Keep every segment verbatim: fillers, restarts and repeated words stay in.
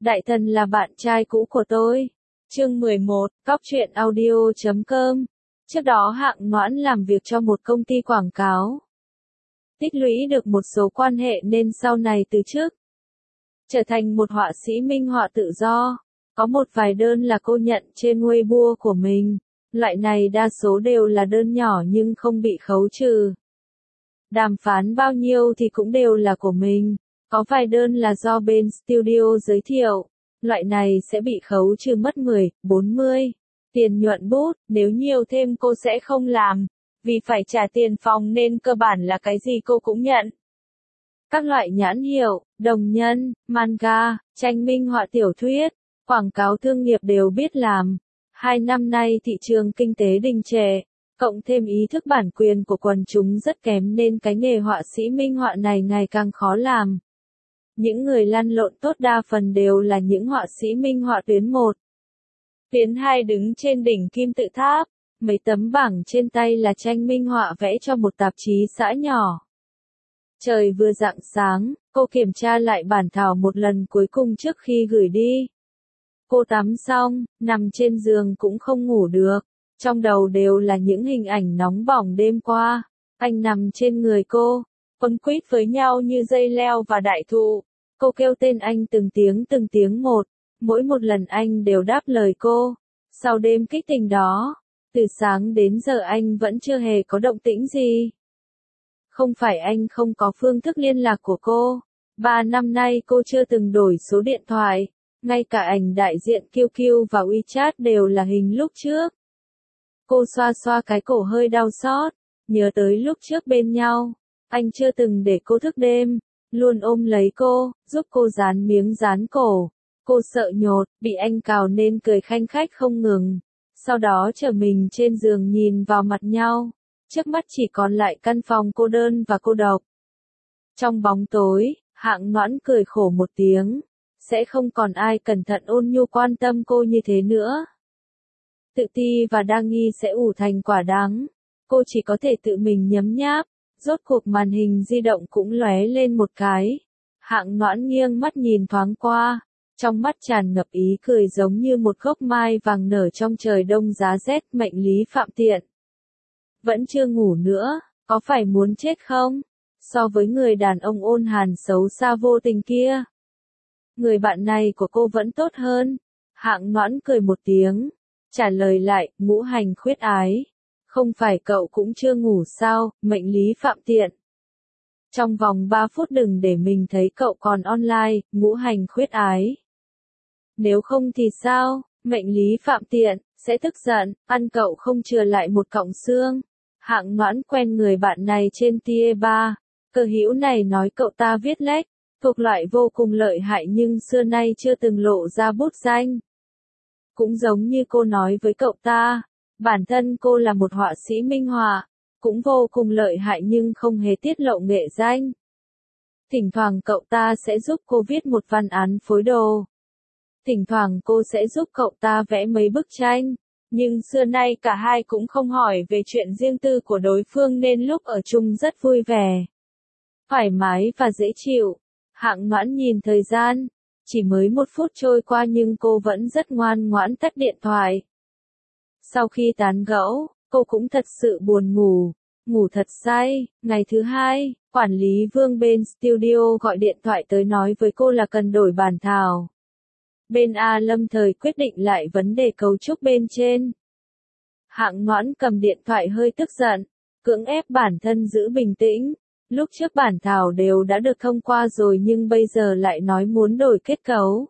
Đại thần là bạn trai cũ của tôi. Chương mười một, Cóc truyện audio chấm com. Trước đó Hạng Noãn làm việc cho một công ty quảng cáo. Tích lũy được một số quan hệ nên sau này từ chức. Trở thành một họa sĩ minh họa tự do. Có một vài đơn là cô nhận trên Weibo của mình. Loại này đa số đều là đơn nhỏ nhưng không bị khấu trừ. Đàm phán bao nhiêu thì cũng đều là của mình. Có vài đơn là do bên studio giới thiệu. Loại này sẽ bị khấu trừ mất mười, bốn mươi. Tiền nhuận bút, nếu nhiều thêm cô sẽ không làm. Vì phải trả tiền phòng nên cơ bản là cái gì cô cũng nhận. Các loại nhãn hiệu, đồng nhân, manga, tranh minh họa tiểu thuyết, quảng cáo thương nghiệp đều biết làm. Hai năm nay thị trường kinh tế đình trệ, cộng thêm ý thức bản quyền của quần chúng rất kém nên cái nghề họa sĩ minh họa này ngày càng khó làm. Những người lăn lộn tốt đa phần đều là những họa sĩ minh họa tuyến một. Tuyến hai đứng trên đỉnh kim tự tháp, mấy tấm bảng trên tay là tranh minh họa vẽ cho một tạp chí xã nhỏ. Trời vừa rạng sáng, cô kiểm tra lại bản thảo một lần cuối cùng trước khi gửi đi. Cô tắm xong, nằm trên giường cũng không ngủ được, trong đầu đều là những hình ảnh nóng bỏng đêm qua. Anh nằm trên người cô, quấn quýt với nhau như dây leo và đại thụ. Cô kêu tên anh từng tiếng từng tiếng một, mỗi một lần anh đều đáp lời cô. Sau đêm kích tình đó, từ sáng đến giờ anh vẫn chưa hề có động tĩnh gì. Không phải anh không có phương thức liên lạc của cô, ba năm nay cô chưa từng đổi số điện thoại, ngay cả ảnh đại diện quy quy và WeChat đều là hình lúc trước. Cô xoa xoa cái cổ hơi đau xót, nhớ tới lúc trước bên nhau, anh chưa từng để cô thức đêm, luôn ôm lấy cô, giúp cô dán miếng dán cổ. Cô sợ nhột, bị anh cào nên cười khanh khách không ngừng. Sau đó trở mình trên giường nhìn vào mặt nhau. Trước mắt chỉ còn lại căn phòng cô đơn và cô độc. Trong bóng tối, Hạng Noãn cười khổ một tiếng. Sẽ không còn ai cẩn thận ôn nhu quan tâm cô như thế nữa. Tự ti và đa nghi sẽ ủ thành quả đắng. Cô chỉ có thể tự mình nhấm nháp. Rốt cuộc màn hình di động cũng lóe lên một cái. Hạng Noãn nghiêng mắt nhìn thoáng qua. Trong mắt tràn ngập ý cười giống như một gốc mai vàng nở trong trời đông giá rét. Mệnh lý Phạm Tiện. Vẫn chưa ngủ nữa, có phải muốn chết không? So với người đàn ông ôn hàn xấu xa vô tình kia, người bạn này của cô vẫn tốt hơn. Hạng Noãn cười một tiếng, trả lời lại, ngũ hành khuyết ái. Không phải cậu cũng chưa ngủ sao, mệnh lý Phạm Tiện. Trong vòng ba phút đừng để mình thấy cậu còn online, ngũ hành khuyết ái. Nếu không thì sao, mệnh lý Phạm Tiện, sẽ tức giận, ăn cậu không chừa lại một cọng xương. Hạng Noãn quen người bạn này trên Tie ba, cơ hữu này nói cậu ta viết lách, thuộc loại vô cùng lợi hại nhưng xưa nay chưa từng lộ ra bút danh. Cũng giống như cô nói với cậu ta, bản thân cô là một họa sĩ minh họa, cũng vô cùng lợi hại nhưng không hề tiết lộ nghệ danh. Thỉnh thoảng cậu ta sẽ giúp cô viết một văn án phối đồ. Thỉnh thoảng cô sẽ giúp cậu ta vẽ mấy bức tranh. Nhưng xưa nay cả hai cũng không hỏi về chuyện riêng tư của đối phương nên lúc ở chung rất vui vẻ, thoải mái và dễ chịu. Hạng Noãn nhìn thời gian, chỉ mới một phút trôi qua nhưng cô vẫn rất ngoan ngoãn tắt điện thoại. Sau khi tán gẫu, cô cũng thật sự buồn ngủ, ngủ thật say. Ngày thứ hai, quản lý Vương bên studio gọi điện thoại tới nói với cô là cần đổi bản thảo. Bên A lâm thời quyết định lại vấn đề cấu trúc bên trên. Hạng Noãn cầm điện thoại hơi tức giận, cưỡng ép bản thân giữ bình tĩnh. Lúc trước bản thảo đều đã được thông qua rồi nhưng bây giờ lại nói muốn đổi kết cấu.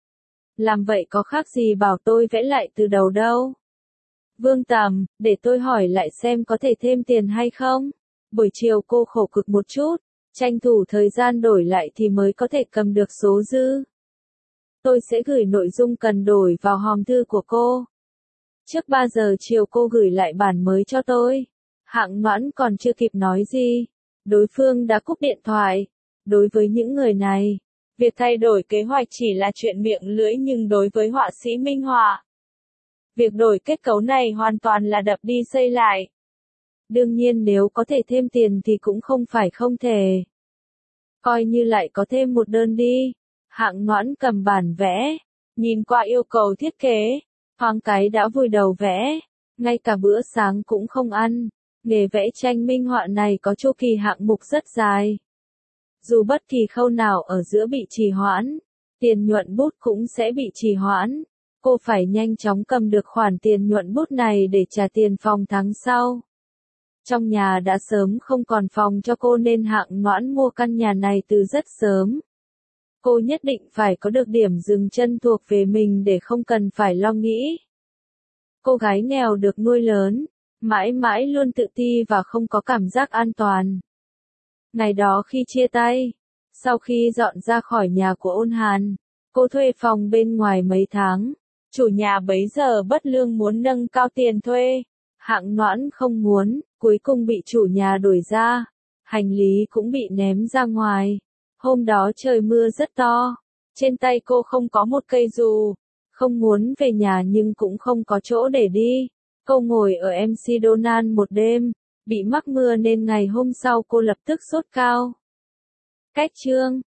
Làm vậy có khác gì bảo tôi vẽ lại từ đầu đâu. Vương Tầm, để tôi hỏi lại xem có thể thêm tiền hay không. Buổi chiều cô khổ cực một chút, tranh thủ thời gian đổi lại thì mới có thể cầm được số dư. Tôi sẽ gửi nội dung cần đổi vào hòm thư của cô. Trước ba giờ chiều cô gửi lại bản mới cho tôi. Hạng Noãn còn chưa kịp nói gì, đối phương đã cúp điện thoại. Đối với những người này, việc thay đổi kế hoạch chỉ là chuyện miệng lưỡi nhưng đối với họa sĩ minh họa, việc đổi kết cấu này hoàn toàn là đập đi xây lại. Đương nhiên nếu có thể thêm tiền thì cũng không phải không thể. Coi như lại có thêm một đơn đi. Hạng Noãn cầm bản vẽ, nhìn qua yêu cầu thiết kế, thoáng cái đã vùi đầu vẽ, ngay cả bữa sáng cũng không ăn. Nghề vẽ tranh minh họa này có chu kỳ hạng mục rất dài. Dù bất kỳ khâu nào ở giữa bị trì hoãn, tiền nhuận bút cũng sẽ bị trì hoãn. Cô phải nhanh chóng cầm được khoản tiền nhuận bút này để trả tiền phòng tháng sau. Trong nhà đã sớm không còn phòng cho cô nên Hạng Noãn mua căn nhà này từ rất sớm. Cô nhất định phải có được điểm dừng chân thuộc về mình để không cần phải lo nghĩ. Cô gái nghèo được nuôi lớn, mãi mãi luôn tự ti và không có cảm giác an toàn. Ngày đó khi chia tay, sau khi dọn ra khỏi nhà của Ôn Hàn, cô thuê phòng bên ngoài mấy tháng. Chủ nhà bấy giờ bất lương muốn nâng cao tiền thuê. Hạng Noãn không muốn, cuối cùng bị chủ nhà đuổi ra. Hành lý cũng bị ném ra ngoài. Hôm đó trời mưa rất to. Trên tay cô không có một cây dù. Không muốn về nhà nhưng cũng không có chỗ để đi. Cô ngồi ở em xê Donald một đêm. Bị mắc mưa nên ngày hôm sau cô lập tức sốt cao. Cách chương